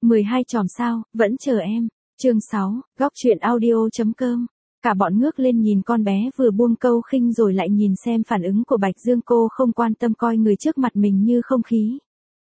12 chòm sao, vẫn chờ em. Chương 6, góc truyện audio.com. Cả bọn ngước lên nhìn con bé vừa buông câu khinh rồi lại nhìn xem phản ứng của Bạch Dương. Cô không quan tâm coi người trước mặt mình như không khí.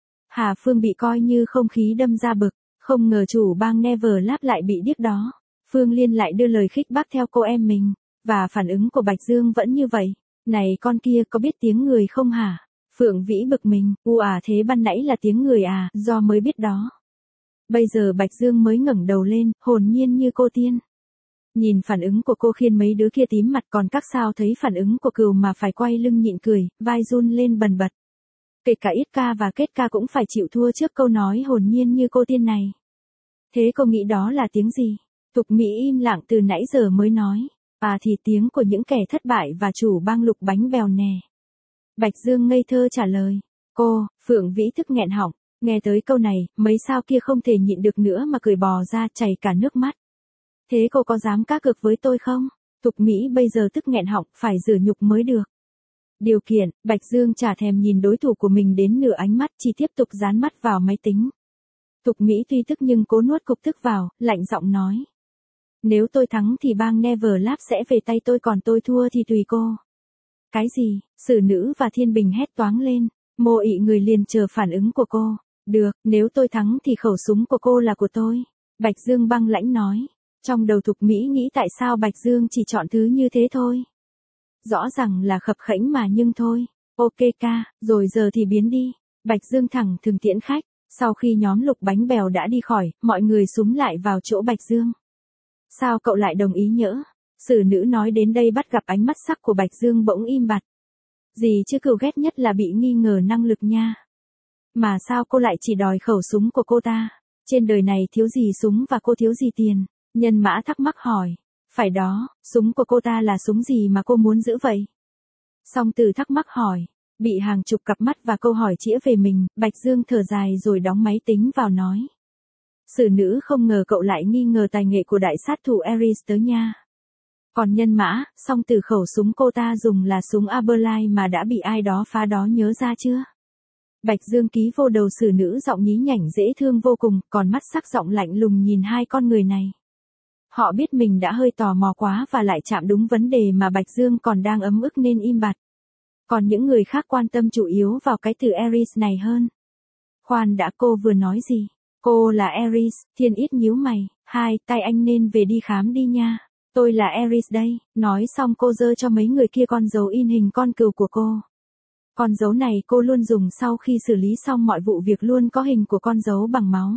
Hà Phương bị coi như không khí đâm ra bực, không ngờ chủ bang Neverlab lại bị điếc đó. Phương Liên lại đưa lời khích bác theo cô em mình, và phản ứng của Bạch Dương vẫn như vậy. Này con kia có biết tiếng người không hả? Phượng Vĩ bực mình, thế ban nãy là tiếng người à, do mới biết đó. Bây giờ Bạch Dương mới ngẩng đầu lên, hồn nhiên như cô tiên. Nhìn phản ứng của cô khiến mấy đứa kia tím mặt, còn các sao thấy phản ứng của Cừu mà phải quay lưng nhịn cười, vai run lên bần bật. Kể cả Ít Ca và Kết Ca cũng phải chịu thua trước câu nói hồn nhiên như cô tiên này. Thế cô nghĩ đó là tiếng gì? Thục Mỹ im lặng từ nãy giờ mới nói. Thì tiếng của những kẻ thất bại và chủ bang Lục Bánh Bèo nè. Bạch Dương ngây thơ trả lời. Cô, Phượng Vĩ thức nghẹn họng, nghe tới câu này, mấy sao kia không thể nhịn được nữa mà cười bò ra chảy cả nước mắt. Thế cô có dám cá cược với tôi không? Thục Mỹ bây giờ tức nghẹn họng, phải rửa nhục mới được. Điều kiện, Bạch Dương chả thèm nhìn đối thủ của mình đến nửa ánh mắt, chỉ tiếp tục dán mắt vào máy tính. Thục Mỹ tuy tức nhưng cố nuốt cục tức vào, lạnh giọng nói. Nếu tôi thắng thì bang Neverlab sẽ về tay tôi, còn tôi thua thì tùy cô. Cái gì? Sử Nữ và Thiên Bình hét toáng lên. Mộ Ị người liền chờ phản ứng của cô. Được, nếu tôi thắng thì khẩu súng của cô là của tôi. Bạch Dương băng lãnh nói. Trong đầu Thục Mỹ nghĩ tại sao Bạch Dương chỉ chọn thứ như thế thôi. Rõ ràng là khập khễnh mà nhưng thôi. Ok ca, rồi giờ thì biến đi. Bạch Dương thẳng thừng tiễn khách. Sau khi nhóm Lục Bánh Bèo đã đi khỏi, mọi người xúm lại vào chỗ Bạch Dương. Sao cậu lại đồng ý nhỡ? Sử Nữ nói đến đây bắt gặp ánh mắt sắc của Bạch Dương bỗng im bặt. Gì chứ, Cừu ghét nhất là bị nghi ngờ năng lực nha. Mà sao cô lại chỉ đòi khẩu súng của cô ta? Trên đời này thiếu gì súng và cô thiếu gì tiền? Nhân Mã thắc mắc hỏi. Phải đó, súng của cô ta là súng gì mà cô muốn giữ vậy? Song Từ thắc mắc hỏi. Bị hàng chục cặp mắt và câu hỏi chĩa về mình, Bạch Dương thở dài rồi đóng máy tính vào nói. Sử Nữ không ngờ cậu lại nghi ngờ tài nghệ của đại sát thủ Ares tới nha. Còn Nhân Mã, Song Từ khẩu súng cô ta dùng là súng Aberline mà đã bị ai đó phá đó nhớ ra chưa? Bạch Dương ký vô đầu Sử Nữ giọng nhí nhảnh dễ thương vô cùng, còn mắt sắc giọng lạnh lùng nhìn hai con người này. Họ biết mình đã hơi tò mò quá và lại chạm đúng vấn đề mà Bạch Dương còn đang ấm ức nên im bặt. Còn những người khác quan tâm chủ yếu vào cái từ Ares này hơn. Khoan đã, cô vừa nói gì? Cô là Ares, Thiên Ít nhíu mày. Tay anh nên về đi khám đi nha. Tôi là Ares đây. Nói xong cô giơ cho mấy người kia con dấu in hình con cừu của cô. Con dấu này cô luôn dùng sau khi xử lý xong mọi vụ việc, luôn có hình của con dấu bằng máu.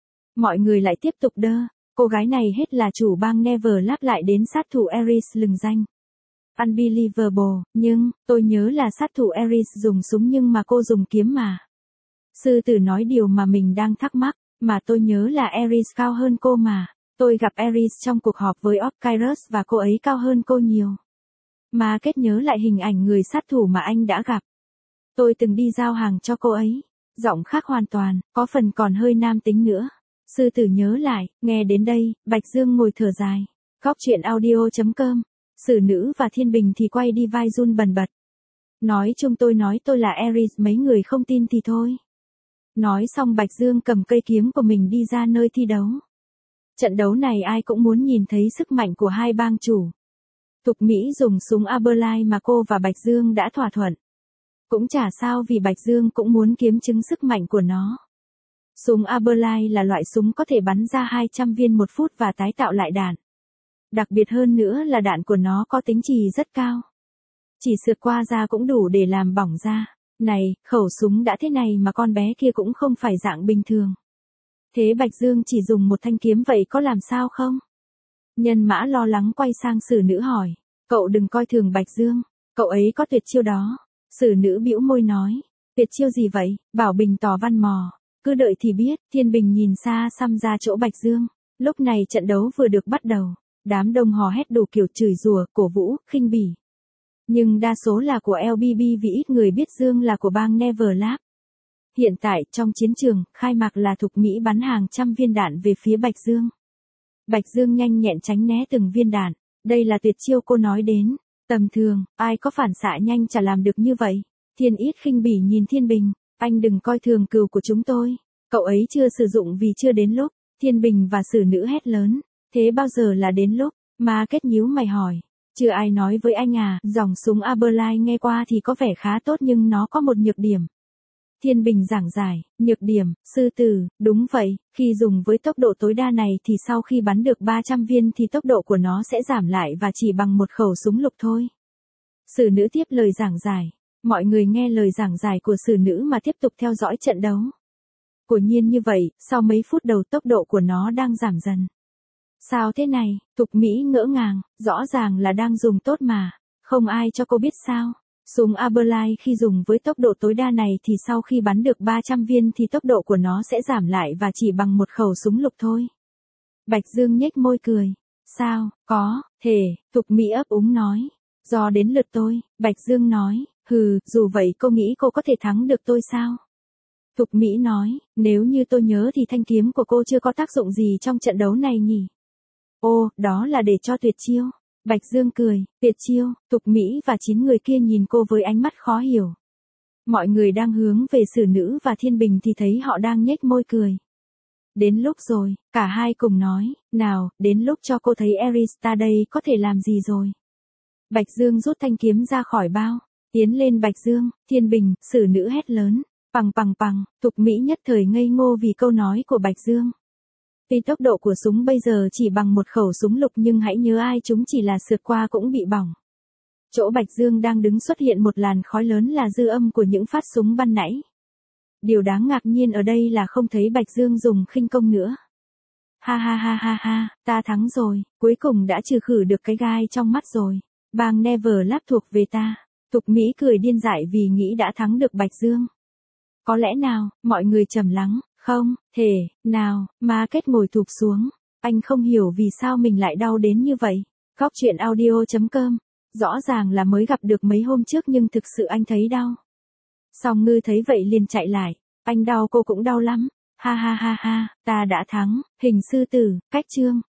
Mọi người lại tiếp tục đơ. Cô gái này hết là chủ bang Neverlab lại đến sát thủ Ares lừng danh. Unbelievable, nhưng, tôi nhớ là sát thủ Ares dùng súng nhưng mà cô dùng kiếm mà. Sư Tử nói điều mà mình đang thắc mắc, mà tôi nhớ là Ares cao hơn cô mà. Tôi gặp Ares trong cuộc họp với Orkyrus và cô ấy cao hơn cô nhiều. Mà Kết nhớ lại hình ảnh người sát thủ mà anh đã gặp. Tôi từng đi giao hàng cho cô ấy. Giọng khác hoàn toàn, có phần còn hơi nam tính nữa. Sư Tử nhớ lại, nghe đến đây, Bạch Dương ngồi thở dài. Góc truyện audio.com. Sử Nữ và Thiên Bình thì quay đi vai run bần bật. Nói chung tôi nói tôi là Ares, mấy người không tin thì thôi. Nói xong Bạch Dương cầm cây kiếm của mình đi ra nơi thi đấu. Trận đấu này ai cũng muốn nhìn thấy sức mạnh của hai bang chủ. Thục Mỹ dùng súng Aberline mà cô và Bạch Dương đã thỏa thuận. Cũng chả sao vì Bạch Dương cũng muốn kiếm chứng sức mạnh của nó. Súng Aberline là loại súng có thể bắn ra 200 viên một phút và tái tạo lại đạn. Đặc biệt hơn nữa là đạn của nó có tính trì rất cao. Chỉ sượt qua da cũng đủ để làm bỏng da. Này, khẩu súng đã thế này mà con bé kia cũng không phải dạng bình thường. Thế Bạch Dương chỉ dùng một thanh kiếm vậy có làm sao không? Nhân Mã lo lắng quay sang Sử Nữ hỏi. Cậu đừng coi thường Bạch Dương, cậu ấy có tuyệt chiêu đó. Sử Nữ bĩu môi nói. Tuyệt chiêu gì vậy? Bảo Bình tỏ văn mò. Cứ đợi thì biết. Thiên Bình nhìn xa xăm ra chỗ Bạch Dương. Lúc này trận đấu vừa được bắt đầu. Đám đông hò hét đủ kiểu chửi rủa, cổ vũ, khinh bỉ. Nhưng đa số là của LBB vì ít người biết Dương là của bang Neverlab. Hiện tại, trong chiến trường, khai mạc là Thục Mỹ bắn hàng trăm viên đạn về phía Bạch Dương. Bạch Dương nhanh nhẹn tránh né từng viên đạn. Đây là tuyệt chiêu cô nói đến. Tầm thường, ai có phản xạ nhanh chả làm được như vậy. Thiên Ít khinh bỉ nhìn Thiên Bình. Anh đừng coi thường cừu của chúng tôi. Cậu ấy chưa sử dụng vì chưa đến lúc, Thiên Bình và Sử Nữ hét lớn. Thế bao giờ là đến lúc? Ma Kết nhíu mày hỏi. Chưa ai nói với anh à, dòng súng Aberline nghe qua thì có vẻ khá tốt nhưng nó có một nhược điểm. Thiên Bình giảng giải, nhược điểm, sư tử, đúng vậy, khi dùng với tốc độ tối đa này thì sau khi bắn được 300 viên thì tốc độ của nó sẽ giảm lại và chỉ bằng một khẩu súng lục thôi. Sử Nữ tiếp lời giảng giải. Mọi người nghe lời giảng giải của Sử Nữ mà tiếp tục theo dõi trận đấu. Quả nhiên như vậy, sau mấy phút đầu tốc độ của nó đang giảm dần. Sao thế này, Thục Mỹ ngỡ ngàng, rõ ràng là đang dùng tốt mà, không ai cho cô biết sao. Súng Aberline khi dùng với tốc độ tối đa này thì sau khi bắn được 300 viên thì tốc độ của nó sẽ giảm lại và chỉ bằng một khẩu súng lục thôi. Bạch Dương nhếch môi cười. Sao, có, thể, Thục Mỹ ấp úng nói. Do đến lượt tôi, Bạch Dương nói, dù vậy cô nghĩ cô có thể thắng được tôi sao? Thục Mỹ nói, nếu như tôi nhớ thì thanh kiếm của cô chưa có tác dụng gì trong trận đấu này nhỉ? Ô, đó là để cho tuyệt chiêu. Bạch Dương cười, tuyệt chiêu, Thục Mỹ và 9 người kia nhìn cô với ánh mắt khó hiểu. Mọi người đang hướng về Sử Nữ và Thiên Bình thì thấy họ đang nhếch môi cười. Đến lúc rồi, cả hai cùng nói, nào, đến lúc cho cô thấy Arista đây có thể làm gì rồi. Bạch Dương rút thanh kiếm ra khỏi bao, tiến lên Bạch Dương, Thiên Bình, Sử Nữ hét lớn, pằng pằng pằng, Thục Mỹ nhất thời ngây ngô vì câu nói của Bạch Dương. Tuy tốc độ của súng bây giờ chỉ bằng một khẩu súng lục nhưng hãy nhớ ai chúng chỉ là sượt qua cũng bị bỏng. Chỗ Bạch Dương đang đứng xuất hiện một làn khói lớn là dư âm của những phát súng ban nãy. Điều đáng ngạc nhiên ở đây là không thấy Bạch Dương dùng khinh công nữa. Ha ha ha ha ha, ta thắng rồi, cuối cùng đã trừ khử được cái gai trong mắt rồi. Bang Neverlap thuộc về ta. Thục Mỹ cười điên dại vì nghĩ đã thắng được Bạch Dương. Có lẽ nào, mọi người trầm lắng, không, thể, nào, Ma Kết ngồi thụp xuống. Anh không hiểu vì sao mình lại đau đến như vậy. Góc truyện audio.com. Rõ ràng là mới gặp được mấy hôm trước nhưng thực sự anh thấy đau. Song Ngư thấy vậy liền chạy lại. Anh đau cô cũng đau lắm. Ha ha ha ha, ta đã thắng, hình sư tử, cách chương.